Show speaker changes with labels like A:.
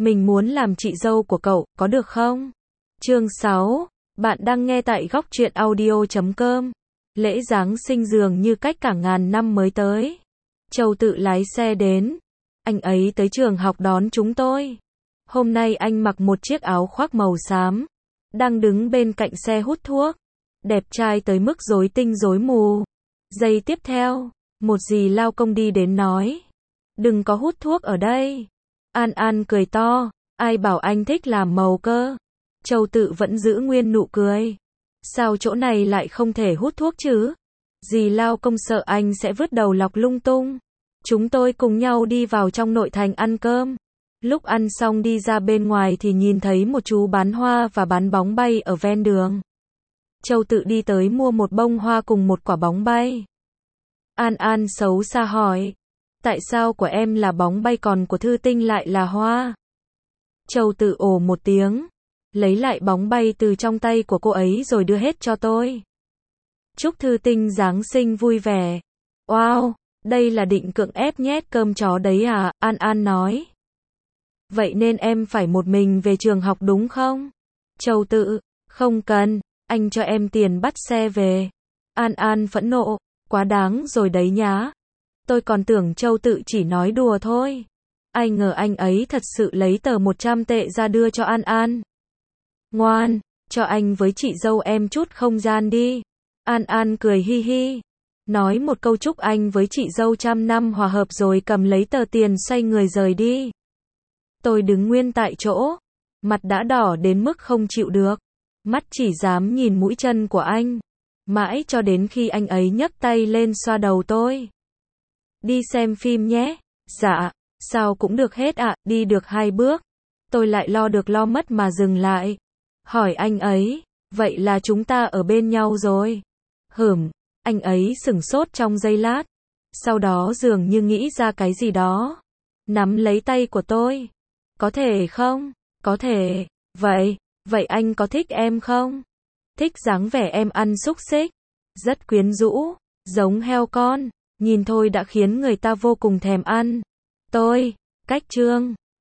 A: Mình muốn làm chị dâu của cậu, có được không? Chương 6. Bạn đang nghe tại góc truyện audio.com. Lễ Giáng sinh dường như cách cả ngàn năm mới tới. Châu tự lái xe đến. Anh ấy tới trường học đón chúng tôi. Hôm nay anh mặc một chiếc áo khoác màu xám. Đang đứng bên cạnh xe hút thuốc. Đẹp trai tới mức rối tinh rối mù. Giây tiếp theo, một dì lao công đi đến nói. Đừng có hút thuốc ở đây. An An cười to, ai bảo anh thích làm màu cơ. Châu tự vẫn giữ nguyên nụ cười. Sao chỗ này lại không thể hút thuốc chứ? Dì lao công sợ anh sẽ vứt đầu lọc lung tung. Chúng tôi cùng nhau đi vào trong nội thành ăn cơm. Lúc ăn xong đi ra bên ngoài thì nhìn thấy một chú bán hoa và bán bóng bay ở ven đường. Châu tự đi tới mua một bông hoa cùng một quả bóng bay. An An xấu xa hỏi. Tại sao của em là bóng bay còn của Thư Tinh lại là hoa? Châu tự ồ một tiếng. Lấy lại bóng bay từ trong tay của cô ấy rồi đưa hết cho tôi. Chúc Thư Tinh Giáng sinh vui vẻ. Wow, đây là định cưỡng ép nhét cơm chó đấy à? An An nói. Vậy nên em phải một mình về trường học đúng không? Châu tự, không cần, anh cho em tiền bắt xe về. An An phẫn nộ, quá đáng rồi đấy nhá. Tôi còn tưởng Châu tự chỉ nói đùa thôi. Ai ngờ anh ấy thật sự lấy tờ 100 tệ ra đưa cho An An. Ngoan, cho anh với chị dâu em chút không gian đi. An An cười hi hi. Nói một câu chúc anh với chị dâu trăm năm hòa hợp rồi cầm lấy tờ tiền xoay người rời đi. Tôi đứng nguyên tại chỗ. Mặt đã đỏ đến mức không chịu được. Mắt chỉ dám nhìn mũi chân của anh. Mãi cho đến khi anh ấy nhấc tay lên xoa đầu tôi. Đi xem phim nhé. Dạ, sao cũng được hết ạ, đi được 2 bước. Tôi lại lo được lo mất mà dừng lại. Hỏi anh ấy, vậy là chúng ta ở bên nhau rồi. Anh ấy sửng sốt trong giây lát. Sau đó dường như nghĩ ra cái gì đó. Nắm lấy tay của tôi. Có thể không? Có thể. Vậy anh có thích em không? Thích dáng vẻ em ăn xúc xích. Rất quyến rũ, giống heo con. Nhìn thôi đã khiến người ta vô cùng thèm ăn. Cách chương